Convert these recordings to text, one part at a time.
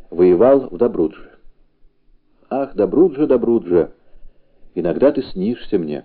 воевал в Добрудже. Ах, Добруджа, Добруджа, иногда ты снишься мне.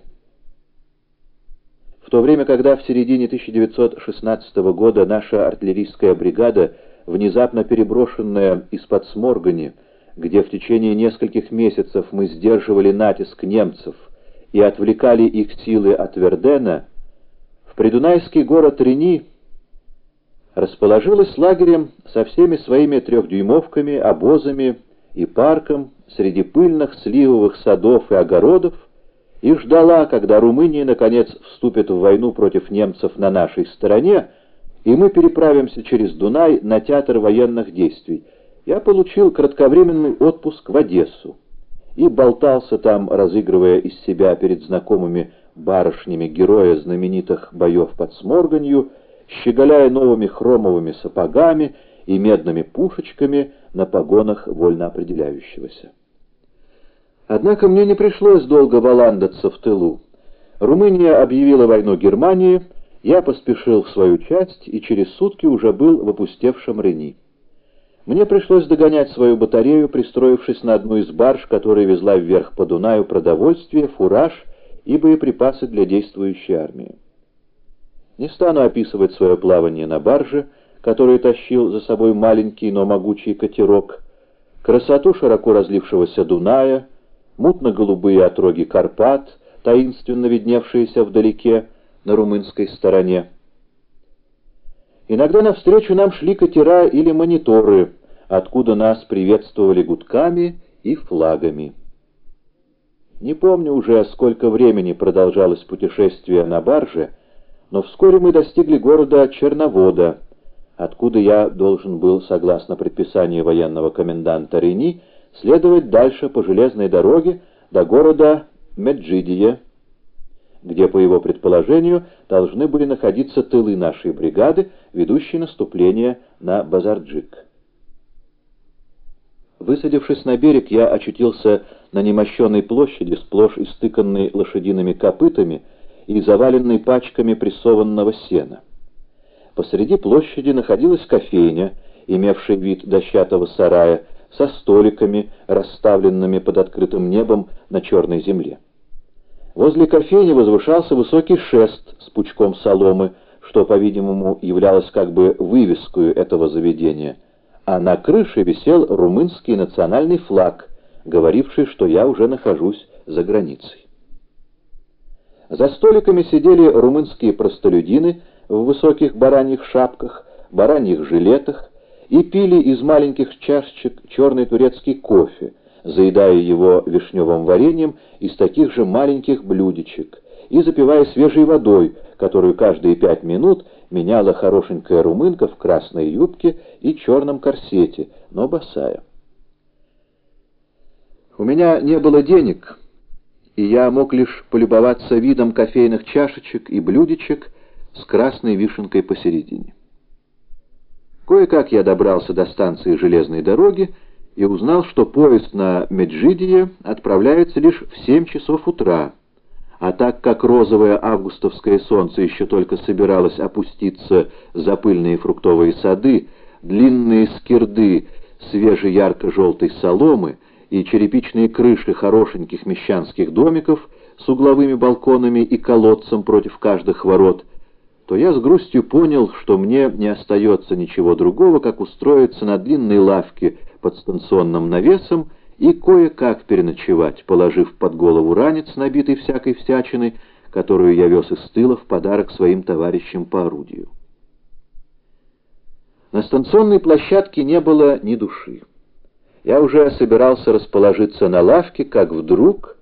В то время, когда в середине 1916 года наша артиллерийская бригада, внезапно переброшенная из-под Сморгани, где в течение нескольких месяцев мы сдерживали натиск немцев и отвлекали их силы от Вердена, в придунайский город Рени расположилась лагерем со всеми своими трехдюймовками, обозами и парком среди пыльных сливовых садов и огородов и ждала, когда Румыния наконец вступит в войну против немцев на нашей стороне, и мы переправимся через Дунай на театр военных действий. Я получил кратковременный отпуск в Одессу и болтался там, разыгрывая из себя перед знакомыми барышнями героя знаменитых боев под Сморганью, щеголяя новыми хромовыми сапогами и медными пушечками на погонах вольноопределяющегося. Однако мне не пришлось долго валандаться в тылу. Румыния объявила войну Германии, я поспешил в свою часть и через сутки уже был в опустевшем Рени. Мне пришлось догонять свою батарею, пристроившись на одну из барж, которая везла вверх по Дунаю продовольствие, фураж и боеприпасы для действующей армии. Не стану описывать свое плавание на барже, который тащил за собой маленький, но могучий катерок, красоту широко разлившегося Дуная, мутно-голубые отроги Карпат, таинственно видневшиеся вдалеке на румынской стороне. Иногда навстречу нам шли катера или мониторы, откуда нас приветствовали гудками и флагами. Не помню уже, сколько времени продолжалось путешествие на барже, но вскоре мы достигли города Черновода, откуда я должен был, согласно предписанию военного коменданта Рени, следовать дальше по железной дороге до города Меджидия, где, по его предположению, должны были находиться тылы нашей бригады, ведущей наступление на Базарджик. Высадившись на берег, я очутился на немощенной площади, сплошь истыканной лошадиными копытами и заваленной пачками прессованного сена. Посреди площади находилась кофейня, имевшая вид дощатого сарая, со столиками, расставленными под открытым небом на черной земле. Возле кофейни возвышался высокий шест с пучком соломы, что, по-видимому, являлось как бы вывеской этого заведения, а на крыше висел румынский национальный флаг, говоривший, что я уже нахожусь за границей. За столиками сидели румынские простолюдины в высоких бараньих шапках, бараньих жилетах и пили из маленьких чашечек черный турецкий кофе, заедая его вишневым вареньем из таких же маленьких блюдечек и запивая свежей водой, которую каждые 5 минут меняла хорошенькая румынка в красной юбке и черном корсете, но босая. У меня не было денег, и я мог лишь полюбоваться видом кофейных чашечек и блюдечек с красной вишенкой посередине. Кое-как я добрался до станции железной дороги и узнал, что поезд на Меджидие отправляется лишь в 7 часов утра, а так как розовое августовское солнце еще только собиралось опуститься за пыльные фруктовые сады, длинные скирды свежей ярко-желтой соломы и черепичные крыши хорошеньких мещанских домиков с угловыми балконами и колодцем против каждых ворот, то я с грустью понял, что мне не остается ничего другого, как устроиться на длинной лавке под станционным навесом и кое-как переночевать, положив под голову ранец, набитый всякой всячиной, которую я вез из тыла в подарок своим товарищам по орудию. На станционной площадке не было ни души. Я уже собирался расположиться на лавке, как вдруг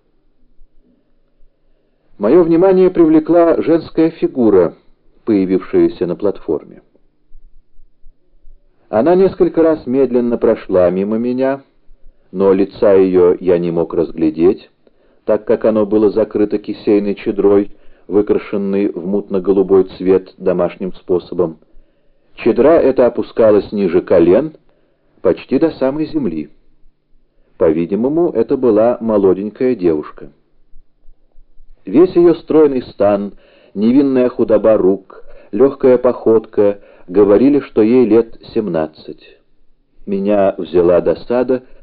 мое внимание привлекла женская фигура, появившаяся на платформе. Она несколько раз медленно прошла мимо меня, но лица ее я не мог разглядеть, так как оно было закрыто кисейной чадрой, выкрашенной в мутно-голубой цвет домашним способом. Чадра эта опускалась ниже колен, почти до самой земли. По-видимому, это была молоденькая девушка. Весь ее стройный стан, невинная худоба рук, легкая походка говорили, что ей лет 17. Меня взяла досада,